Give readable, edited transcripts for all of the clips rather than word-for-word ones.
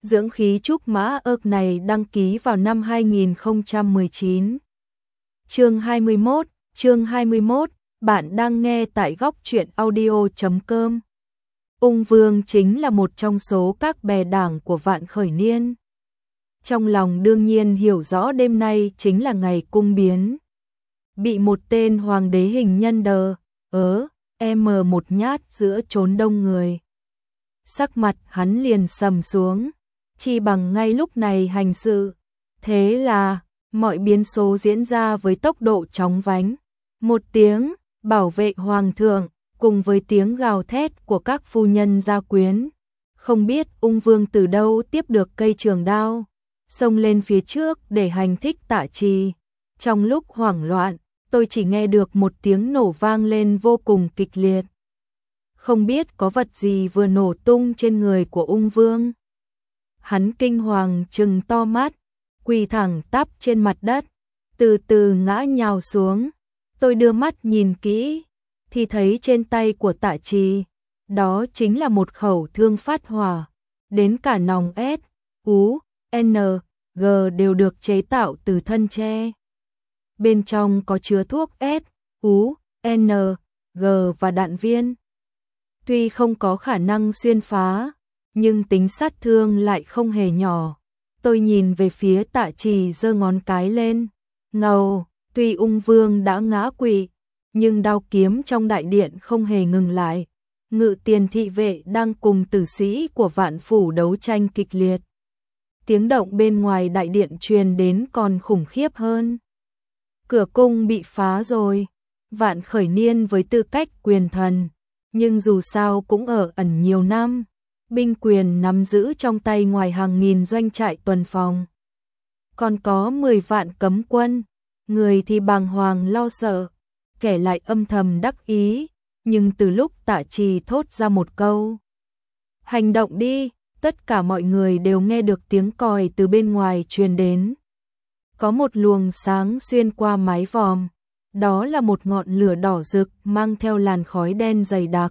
dưỡng khí trúc mã ược này đăng ký vào năm 2019. Chương 21, bạn đang nghe tại góc truyện audio.com. Ung Vương chính là một trong số các bè đảng của Vạn Khởi Niên. Trong lòng đương nhiên hiểu rõ đêm nay chính là ngày cung biến. Bị một tên hoàng đế hình nhân một nhát giữa chốn đông người. Sắc mặt hắn liền sầm xuống, chi bằng ngay lúc này hành sự. Thế là, mọi biến số diễn ra với tốc độ chóng vánh. Một tiếng, bảo vệ hoàng thượng, cùng với tiếng gào thét của các phu nhân gia quyến. Không biết Ung Vương từ đâu tiếp được cây trường đao, xông lên phía trước để hành thích Tạ Trì. Trong lúc hoảng loạn, tôi chỉ nghe được một tiếng nổ vang lên vô cùng kịch liệt. Không biết có vật gì vừa nổ tung trên người của Ung Vương. Hắn kinh hoàng trừng to mắt, quỳ thẳng tắp trên mặt đất, từ từ ngã nhào xuống. Tôi đưa mắt nhìn kỹ, thì thấy trên tay của Tạ Trì, đó chính là một khẩu thương phát hỏa, đến cả nòng S, U, N, G đều được chế tạo từ thân tre. Bên trong có chứa thuốc S, U, N, G và đạn viên. Tuy không có khả năng xuyên phá, nhưng tính sát thương lại không hề nhỏ. Tôi nhìn về phía Tạ Trì giơ ngón cái lên, ngầu, tuy Ung Vương đã ngã quỵ, nhưng đao kiếm trong đại điện không hề ngừng lại. Ngự tiền thị vệ đang cùng tử sĩ của Vạn Phủ đấu tranh kịch liệt. Tiếng động bên ngoài đại điện truyền đến còn khủng khiếp hơn. Cửa cung bị phá rồi. Vạn Khởi Niên với tư cách quyền thần, nhưng dù sao cũng ở ẩn nhiều năm. Binh quyền nắm giữ trong tay ngoài hàng nghìn doanh trại tuần phòng. Còn có 10 vạn cấm quân, người thì bàng hoàng lo sợ, kẻ lại âm thầm đắc ý. Nhưng từ lúc Tạ Trì thốt ra một câu, hành động đi, tất cả mọi người đều nghe được tiếng còi từ bên ngoài truyền đến. Có một luồng sáng xuyên qua mái vòm, đó là một ngọn lửa đỏ rực mang theo làn khói đen dày đặc.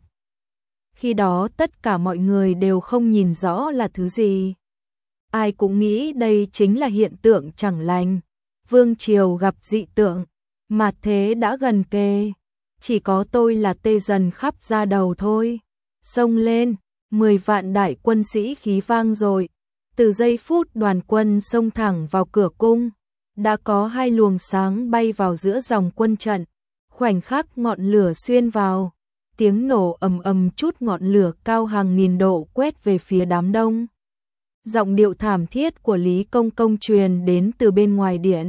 Khi đó tất cả mọi người đều không nhìn rõ là thứ gì. Ai cũng nghĩ đây chính là hiện tượng chẳng lành. Vương triều gặp dị tượng, mạt thế đã gần kề. Chỉ có tôi là tê dần khắp da đầu thôi. Xông lên, 10 vạn đại quân sĩ khí vang rồi. Từ giây phút đoàn quân xông thẳng vào cửa cung, đã có 2 luồng sáng bay vào giữa dòng quân trận. Khoảnh khắc ngọn lửa xuyên vào, tiếng nổ ầm ầm chút ngọn lửa cao hàng nghìn độ quét về phía đám đông. Giọng điệu thảm thiết của Lý Công Công truyền đến từ bên ngoài điện.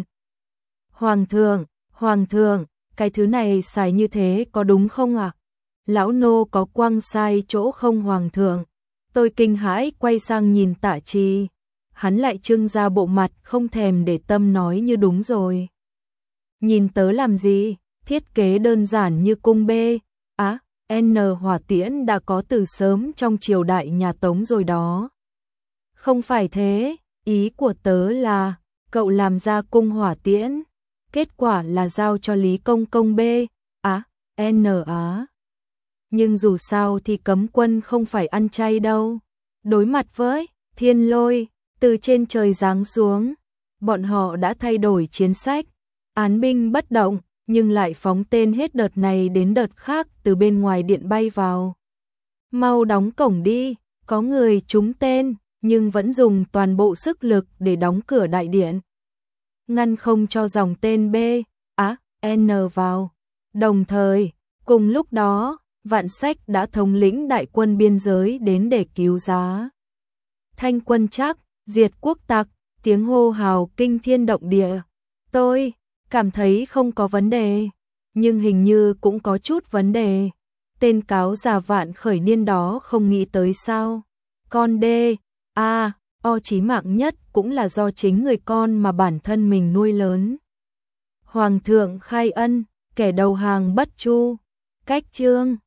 Hoàng thượng, cái thứ này xài như thế có đúng không ạ? Lão nô có quăng sai chỗ không hoàng thượng? Tôi kinh hãi quay sang nhìn Tạ Trì. Hắn lại trưng ra bộ mặt không thèm để tâm nói như đúng rồi. Nhìn tớ làm gì? Thiết kế đơn giản như cung B, N hỏa tiễn đã có từ sớm trong triều đại nhà Tống rồi đó. Không phải thế, ý của tớ là cậu làm ra cung hỏa tiễn, kết quả là giao cho Lý Công Công B, N á. Nhưng dù sao thì cấm quân không phải ăn chay đâu. Đối mặt với thiên lôi từ trên trời giáng xuống, bọn họ đã thay đổi chiến sách, án binh bất động, nhưng lại phóng tên hết đợt này đến đợt khác từ bên ngoài điện bay vào. Mau đóng cổng đi, có người trúng tên, nhưng vẫn dùng toàn bộ sức lực để đóng cửa đại điện, ngăn không cho dòng tên B, N vào. Đồng thời, cùng lúc đó, Vạn Sách đã thống lĩnh đại quân biên giới đến để cứu giá. Thanh quân chắc, diệt quốc tặc, tiếng hô hào kinh thiên động địa. Tôi cảm thấy không có vấn đề, nhưng hình như cũng có chút vấn đề. Tên cáo già Vạn Khởi Niên đó không nghĩ tới sao? Con chí mạng nhất cũng là do chính người con mà bản thân mình nuôi lớn. Hoàng thượng khai ân, kẻ đầu hàng bất chu. Cách chương